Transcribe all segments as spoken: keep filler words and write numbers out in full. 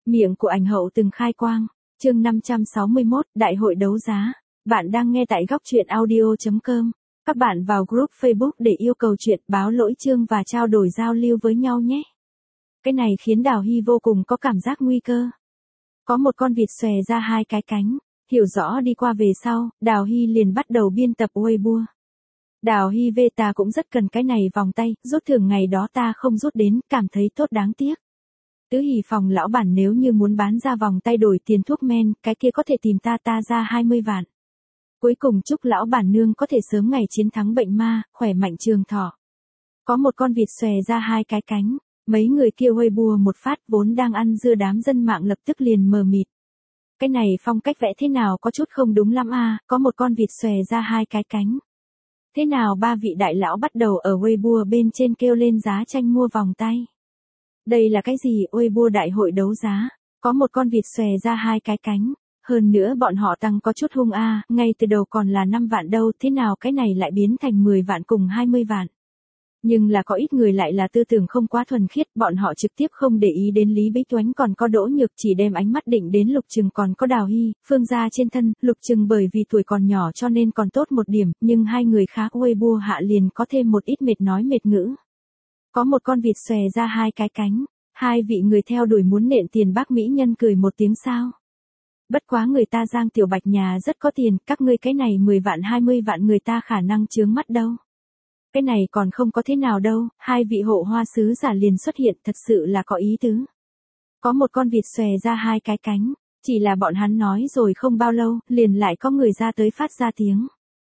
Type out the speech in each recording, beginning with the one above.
Miệng của ảnh hậu từng khai quang. Chương năm trăm sáu mươi mốt, Đại hội đấu giá. Bạn đang nghe tại góc truyện audio chấm com. Các bạn vào group Facebook để yêu cầu chuyện, báo lỗi chương và trao đổi giao lưu với nhau nhé. Cái này khiến Đào Hy vô cùng có cảm giác nguy cơ. Có một con vịt xòe ra hai cái cánh. Hiểu rõ đi qua về sau, Đào Hy liền bắt đầu biên tập Weibo. Đào Hy về ta cũng rất cần cái này vòng tay, rút thưởng ngày đó ta không rút đến, cảm thấy tốt đáng tiếc. Tứ hỷ phòng lão bản nếu như muốn bán ra vòng tay đổi tiền thuốc men, cái kia có thể tìm ta ta ra hai mươi vạn. Cuối cùng chúc lão bản nương có thể sớm ngày chiến thắng bệnh ma, khỏe mạnh trường thọ. Có một con vịt xòe ra hai cái cánh, mấy người kia Weibo một phát vốn đang ăn dưa đám dân mạng lập tức liền mờ mịt. Cái này phong cách vẽ thế nào có chút không đúng lắm à, có một con vịt xòe ra hai cái cánh. Thế nào ba vị đại lão bắt đầu ở Weibo bên trên kêu lên giá tranh mua vòng tay. Đây là cái gì Weibo đại hội đấu giá, có một con vịt xòe ra hai cái cánh, hơn nữa bọn họ tăng có chút hung a, à, ngay từ đầu còn là năm vạn đâu, thế nào cái này lại biến thành mười vạn cùng hai mươi vạn. Nhưng là có ít người lại là tư tưởng không quá thuần khiết, bọn họ trực tiếp không để ý đến Lý Bích Toánh còn có Đỗ Nhược, chỉ đem ánh mắt định đến Lục Trừng còn có Đào Hy, Phương gia trên thân, Lục Trừng bởi vì tuổi còn nhỏ cho nên còn tốt một điểm, nhưng hai người khác Weibo hạ liền có thêm một ít mệt nói mệt ngữ. Có một con vịt xòe ra hai cái cánh, hai vị người theo đuổi muốn nện tiền bác mỹ nhân cười một tiếng sao. Bất quá người ta Giang Tiểu Bạch nhà rất có tiền, các ngươi cái này mười vạn hai mươi vạn người ta khả năng chướng mắt đâu. Cái này còn không có thế nào đâu, hai vị hộ hoa sứ giả liền xuất hiện thật sự là có ý tứ. Có một con vịt xòe ra hai cái cánh, chỉ là bọn hắn nói rồi không bao lâu, liền lại có người ra tới phát ra tiếng.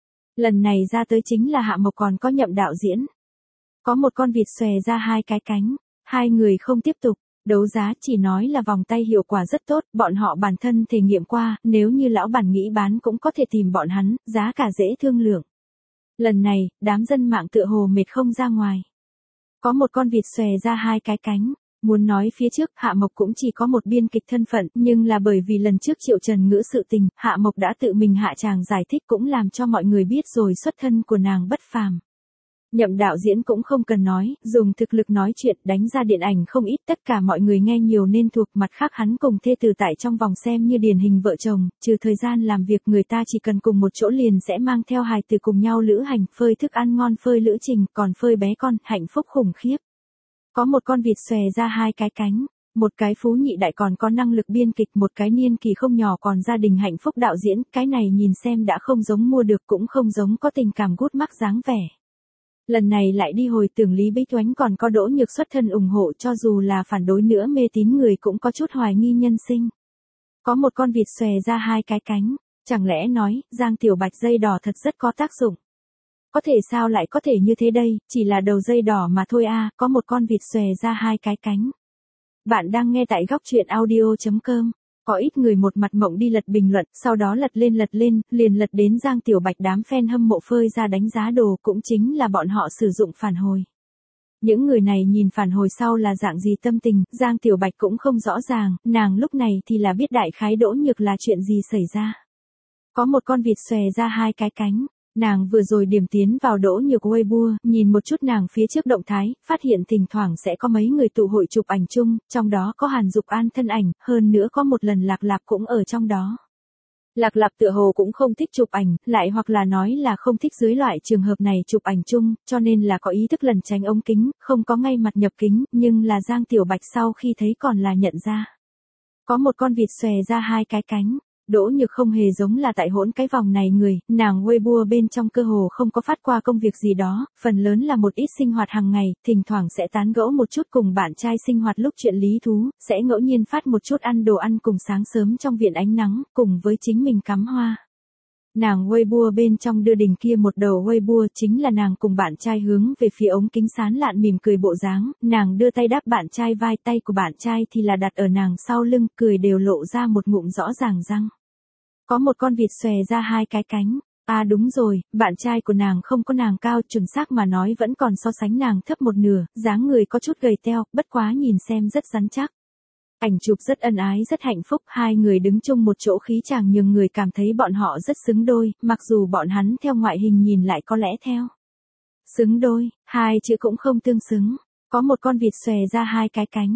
Lần này ra tới chính là Hạ Mộc còn có Nhậm đạo diễn. Có một con vịt xòe ra hai cái cánh, hai người không tiếp tục, đấu giá chỉ nói là vòng tay hiệu quả rất tốt, bọn họ bản thân thể nghiệm qua, nếu như lão bản nghĩ bán cũng có thể tìm bọn hắn, giá cả dễ thương lượng. Lần này, đám dân mạng tựa hồ mệt không ra ngoài. Có một con vịt xòe ra hai cái cánh, muốn nói phía trước Hạ Mộc cũng chỉ có một biên kịch thân phận, nhưng là bởi vì lần trước Triệu Trần Ngữ sự tình, Hạ Mộc đã tự mình hạ tràng giải thích cũng làm cho mọi người biết rồi xuất thân của nàng bất phàm. Nhậm đạo diễn cũng không cần nói, dùng thực lực nói chuyện đánh ra điện ảnh không ít, tất cả mọi người nghe nhiều nên thuộc, mặt khác hắn cùng thê tử tại trong vòng xem như điển hình vợ chồng, trừ thời gian làm việc người ta chỉ cần cùng một chỗ liền sẽ mang theo hài tử cùng nhau lữ hành, phơi thức ăn ngon phơi lữ trình, còn phơi bé con, hạnh phúc khủng khiếp. Có một con vịt xòe ra hai cái cánh, một cái phú nhị đại còn có năng lực biên kịch, một cái niên kỳ không nhỏ còn gia đình hạnh phúc đạo diễn, cái này nhìn xem đã không giống mua được cũng không giống có tình cảm gút mắc dáng vẻ. Lần này lại đi hồi tưởng Lý Bích Toánh còn có Đỗ Nhược xuất thân ủng hộ, cho dù là phản đối nữa mê tín người cũng có chút hoài nghi nhân sinh. Có một con vịt xòe ra hai cái cánh, chẳng lẽ nói, Giang Tiểu Bạch dây đỏ thật rất có tác dụng. Có thể sao lại có thể như thế đây, chỉ là đầu dây đỏ mà thôi a, à, có một con vịt xòe ra hai cái cánh. Bạn đang nghe tại góc truyện audio chấm com. Có ít người một mặt mộng đi lật bình luận, sau đó lật lên lật lên, liền lật đến Giang Tiểu Bạch, đám fan hâm mộ phơi ra đánh giá đồ, cũng chính là bọn họ sử dụng phản hồi. Những người này nhìn phản hồi sau là dạng gì tâm tình, Giang Tiểu Bạch cũng không rõ ràng, nàng lúc này thì là biết đại khái Đỗ Nhược là chuyện gì xảy ra. Có một con vịt xòe ra hai cái cánh. Nàng vừa rồi điểm tiến vào Đỗ Nhược Weibo, nhìn một chút nàng phía trước động thái, phát hiện thỉnh thoảng sẽ có mấy người tụ hội chụp ảnh chung, trong đó có Hàn Dục An thân ảnh, hơn nữa có một lần Lạc Lạp cũng ở trong đó. Lạc Lạp tựa hồ cũng không thích chụp ảnh, lại hoặc là nói là không thích dưới loại trường hợp này chụp ảnh chung, cho nên là có ý thức lần tránh ống kính, không có ngay mặt nhập kính, nhưng là Giang Tiểu Bạch sau khi thấy còn là nhận ra. Có một con vịt xòe ra hai cái cánh. Đỗ Nhược không hề giống là tại hỗn cái vòng này người, nàng Weibo bên trong cơ hồ không có phát qua công việc gì đó, phần lớn là một ít sinh hoạt hàng ngày, thỉnh thoảng sẽ tán gẫu một chút cùng bạn trai sinh hoạt lúc chuyện lý thú, sẽ ngẫu nhiên phát một chút ăn đồ ăn cùng sáng sớm trong viện ánh nắng, cùng với chính mình cắm hoa. Nàng Weibo bên trong đưa đỉnh kia một đầu Weibo chính là nàng cùng bạn trai hướng về phía ống kính sán lạn mỉm cười bộ dáng, nàng đưa tay đáp bạn trai vai, tay của bạn trai thì là đặt ở nàng sau lưng, cười đều lộ ra một ngụm rõ ràng răng. Có một con vịt xòe ra hai cái cánh. À đúng rồi, bạn trai của nàng không có nàng cao, chuẩn xác mà nói vẫn còn so sánh nàng thấp một nửa, dáng người có chút gầy teo, bất quá nhìn xem rất rắn chắc. Ảnh chụp rất ân ái rất hạnh phúc, hai người đứng chung một chỗ khí chàng nhường người cảm thấy bọn họ rất xứng đôi, mặc dù bọn hắn theo ngoại hình nhìn lại có lẽ theo. Xứng đôi, hai chữ cũng không tương xứng. Có một con vịt xòe ra hai cái cánh.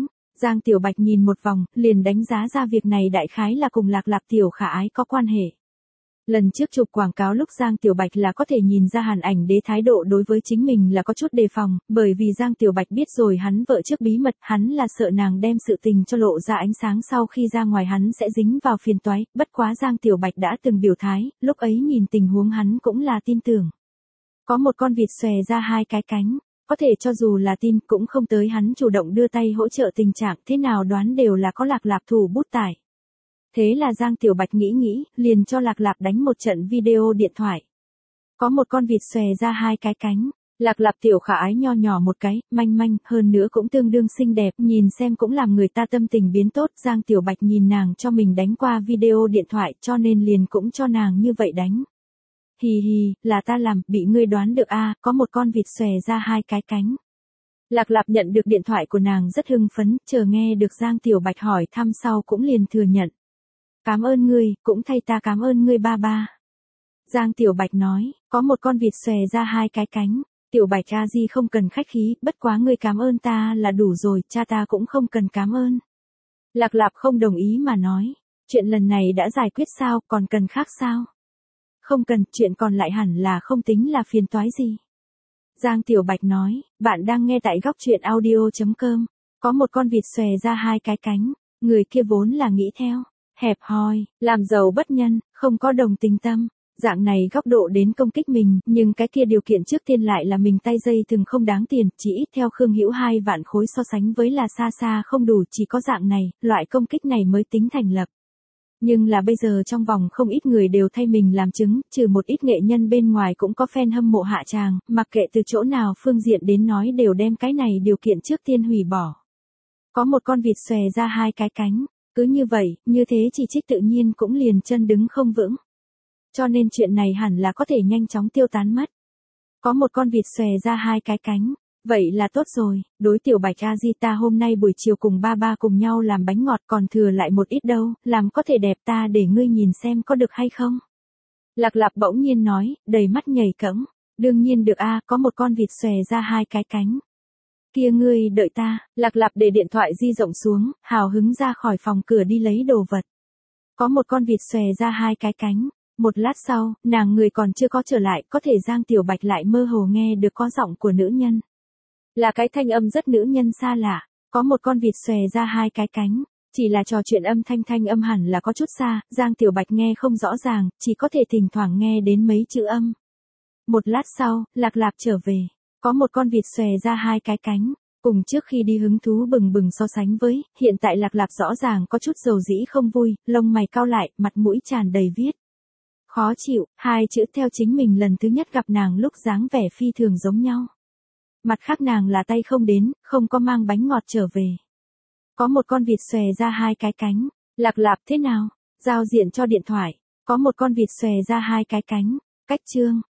Giang Tiểu Bạch nhìn một vòng, liền đánh giá ra việc này đại khái là cùng Lạc Lạp tiểu khả ái có quan hệ. Lần trước chụp quảng cáo lúc Giang Tiểu Bạch là có thể nhìn ra Hàn Ảnh Đế thái độ đối với chính mình là có chút đề phòng, bởi vì Giang Tiểu Bạch biết rồi hắn vợ trước bí mật, hắn là sợ nàng đem sự tình cho lộ ra ánh sáng sau khi ra ngoài hắn sẽ dính vào phiền toái, bất quá Giang Tiểu Bạch đã từng biểu thái, lúc ấy nhìn tình huống hắn cũng là tin tưởng. Có một con vịt xòe ra hai cái cánh, có thể cho dù là tin cũng không tới hắn chủ động đưa tay hỗ trợ tình trạng thế nào đoán đều là có Lạc Lạp thủ bút tải. Thế là Giang Tiểu Bạch nghĩ nghĩ, liền cho Lạc Lạp đánh một trận video điện thoại. Có một con vịt xòe ra hai cái cánh, Lạc Lạp tiểu khả ái nho nhỏ một cái, manh manh, hơn nữa cũng tương đương xinh đẹp, nhìn xem cũng làm người ta tâm tình biến tốt. Giang Tiểu Bạch nhìn nàng cho mình đánh qua video điện thoại cho nên liền cũng cho nàng như vậy đánh. Hì hì, là ta làm, bị ngươi đoán được a, có một con vịt xòe ra hai cái cánh. Lạc Lạp nhận được điện thoại của nàng rất hưng phấn, chờ nghe được Giang Tiểu Bạch hỏi thăm sau cũng liền thừa nhận. Cảm ơn ngươi, cũng thay ta cảm ơn ngươi ba ba. Giang Tiểu Bạch nói, có một con vịt xòe ra hai cái cánh. Tiểu Bạch a di không cần khách khí, bất quá ngươi cảm ơn ta là đủ rồi, cha ta cũng không cần cảm ơn. Lạc Lạp không đồng ý mà nói, chuyện lần này đã giải quyết sao, còn cần khác sao? Không cần, chuyện còn lại hẳn là không tính là phiền toái gì. Giang Tiểu Bạch nói, bạn đang nghe tại góc truyện audio chấm com, có một con vịt xòe ra hai cái cánh, người kia vốn là nghĩ theo, hẹp hòi, làm giàu bất nhân, không có đồng tình tâm, dạng này góc độ đến công kích mình, nhưng cái kia điều kiện trước tiên lại là mình tay dây từng không đáng tiền, chỉ ít theo Khương Hữu hai vạn khối so sánh với là xa xa không đủ, chỉ có dạng này, loại công kích này mới tính thành lập. Nhưng là bây giờ trong vòng không ít người đều thay mình làm chứng, trừ một ít nghệ nhân bên ngoài cũng có fan hâm mộ hạ tràng, mặc kệ từ chỗ nào phương diện đến nói đều đem cái này điều kiện trước tiên hủy bỏ. Có một con vịt xòe ra hai cái cánh, cứ như vậy, như thế chỉ trích tự nhiên cũng liền chân đứng không vững. Cho nên chuyện này hẳn là có thể nhanh chóng tiêu tán mất. Có một con vịt xòe ra hai cái cánh. Vậy là tốt rồi, đối Tiểu Bạch a di ta hôm nay buổi chiều cùng ba ba cùng nhau làm bánh ngọt còn thừa lại một ít đâu, làm có thể đẹp ta để ngươi nhìn xem có được hay không. Lạc Lạp bỗng nhiên nói, đầy mắt nhảy cẫng, đương nhiên được a, có một con vịt xòe ra hai cái cánh. Kia ngươi đợi ta, Lạc Lạp để điện thoại di rộng xuống, hào hứng ra khỏi phòng cửa đi lấy đồ vật. Có một con vịt xòe ra hai cái cánh. Một lát sau, nàng người còn chưa có trở lại, có thể Giang Tiểu Bạch lại mơ hồ nghe được có giọng của nữ nhân. Là cái thanh âm rất nữ nhân xa lạ, có một con vịt xòe ra hai cái cánh, chỉ là trò chuyện âm thanh thanh âm hẳn là có chút xa, Giang Tiểu Bạch nghe không rõ ràng, chỉ có thể thỉnh thoảng nghe đến mấy chữ âm. Một lát sau, Lạc Lạp trở về, có một con vịt xòe ra hai cái cánh, cùng trước khi đi hứng thú bừng bừng so sánh với, hiện tại Lạc Lạp rõ ràng có chút dầu dĩ không vui, lông mày cau lại, mặt mũi tràn đầy viết. Khó chịu, hai chữ theo chính mình lần thứ nhất gặp nàng lúc dáng vẻ phi thường giống nhau. Mặt khác nàng là tay không đến, không có mang bánh ngọt trở về. Có một con vịt xòe ra hai cái cánh, Lạc Lạp thế nào? Giao diện cho điện thoại, có một con vịt xòe ra hai cái cánh, cách chương,